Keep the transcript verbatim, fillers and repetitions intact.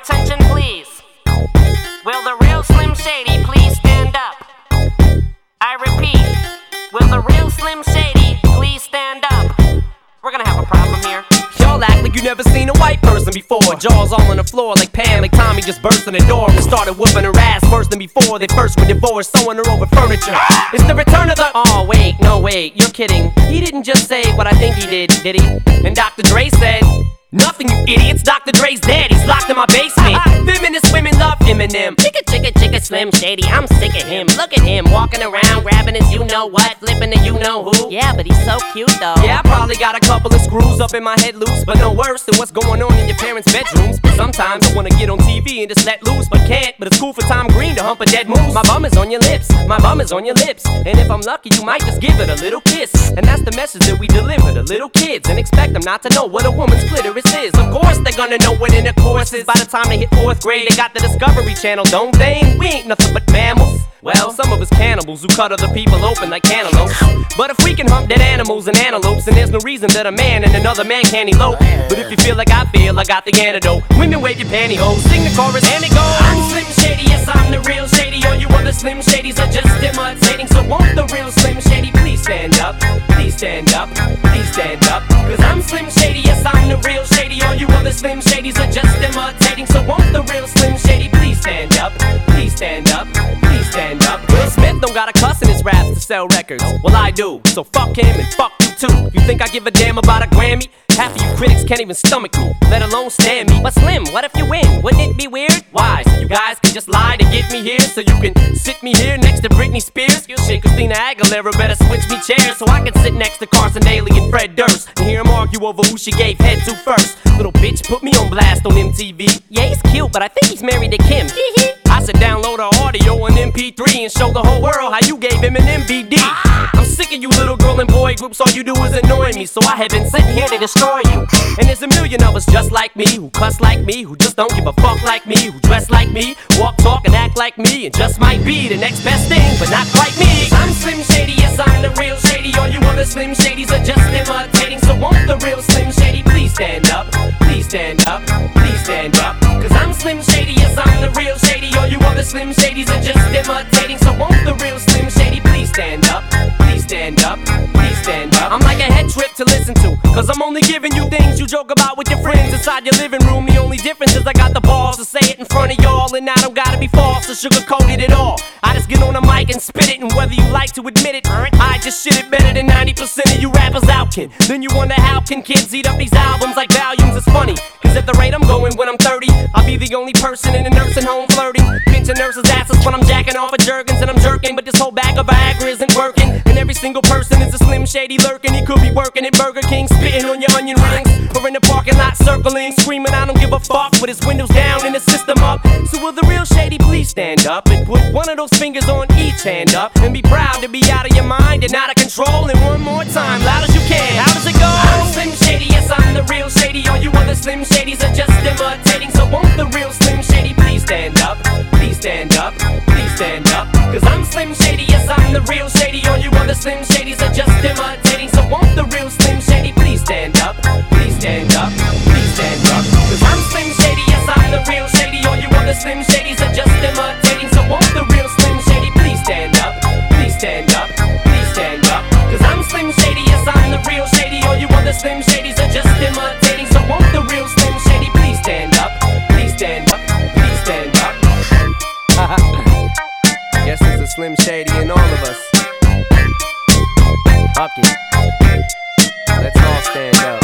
attention, please? Will the real Slim Shady please stand up? I repeat, will the real Slim Shady please stand up? We're gonna have a problem here. Y'all act like you never seen a white person before. Jaws all on the floor like Pam, like Tommy just burst in the door and started whooping her ass worse than before they first were divorced, sewing her over furniture. It's the return of the... Oh wait, no wait, you're kidding. He didn't just say what I think he did, did he? And Doctor Dre said... Nothing, you idiots. Doctor Dre's dead. He's locked in my basement. Feminist women love Eminem. Chicka, chicka, chicka, Slim Shady. I'm sick of him. Look at him walking around, grabbing his you-know-what, flipping the you-know-who. Yeah, but he's so cute, though. Yeah, I probably got a couple of screws up in my head loose, but no worse than what's going on in your parents' bedrooms. But sometimes I wanna get on T V and just let loose, but can't. But it's cool for Tom Green to hump a dead moose. My bum is on your lips. My bum is on your lips. And if I'm lucky, you might just give it a little kiss. And that's the message that we deliver to little kids, and expect them not to know what a woman's clitoris is. Of course they're gonna know what intercourse is. By the time they hit fourth grade, they got the Discovery Channel, don't they? We ain't nothing but mammals. Well, some of us cannibals who cut other people open like cantaloupes. But if we can hump dead animals and antelopes, then there's no reason that a man and another man can't elope. But if you feel like I feel, I got the antidote. Women wave your pantyhose, sing the chorus and it goes. I'm Slim Shady, yes I'm the real Shady. All you other Slim Shadys are just imitating. So won't the real Slim Shady please stand up? Please stand up, please stand up. Cause I'm Slim Shady, yes I'm the real Shady. All you other Slim Shadys are just imitating. So won't the real Slim Shady please stand up? Please stand up, please stand up. Will Smith don't got a cuss in his raps to sell records. Well I do, so fuck him and fuck you too. You think I give a damn about a Grammy? Half of you critics can't even stomach me, let alone stand me. But Slim, what if you win? Wouldn't it be weird? Why? So you guys can just lie to get me here, so you can sit me here next to Britney Spears? Shit, Christina Aguilera better switch me chairs so I can sit next to Carson Daly and Fred Durst and hear them argue over who she gave head to first. Little bitch put me on blast on M T V. Yeah, he's cute, but I think he's married to Kim. I said download her audio on M P three and show the whole world how you gave him an M V D. I'm sick of you little girl and boy groups, all you do is annoy me, so I have been sitting here to destroy you. And there's a million of us just like me, who cuss like me, who just don't give a fuck like me, who dress like me, walk, talk, and act like me, and just might be the next best thing, but not quite me. I'm Slim Shady, yes I'm the real Shady. All you other Slim Shadys are just imitating. So won't the real Slim Shady please stand up? Please stand up, please stand up. Cause I'm Slim Shady, yes I'm the real Shady. All you other Slim Shadys are just imitating. So won't the real Slim Shady please stand up? Please stand up, please stand up. I'm like a head trip to listen to, cause I'm only giving you things you joke about with your friends inside your living room. The only difference is I got the balls to say it in front of y'all, and I don't gotta be false or sugarcoated at all. I just get on the mic and spit it, and whether you like to admit it, I just shit it better than ninety percent of you rappers out can. Then you wonder how can kids eat up these albums like volumes. It's funny, cause at the rate I'm going when I'm thirty, I'll be the only person in a nursing home flirting, pinching nurses' asses when I'm jacking off of Jergens and I'm jerking. But this whole bag of Viagra isn't working, and every single person is a Slim Shady lurking. He could be working at Burger King, spitting on your onion rings, or in the parking lot circling, screaming I don't give a fuck with his windows down and the system up. So will the real Shady please stand up and put one of those fingers on each hand up and be proud to be out of your mind and out of control? And one more time, loud as you can, how does it go? I'm Slim Shady, yes I'm the real Shady. All you other Slim Shadys are just imitating. So won't the real Slim Shady please stand up? Please stand up, please stand up. Cause I'm Slim Shady, yes I'm the real Shady. All you other Slim Shadys are just imitating. So won't the real Slim Shady please stand up? Please stand up, please stand up. Cause I'm Slim Shady, yes I'm the real Shady. All you other Slim Shadys are just imitating. So won't the real Slim Shady please stand up? Please stand up, please stand up. Cause I'm Slim Shady, yes I'm the real Shady. All you other Slim Shadys are just imitating. So won't the real Slim Shady please stand up? Please stand up, please stand up. Guess there's a Slim Shady in all of us. Fuck it. Let's all stand up.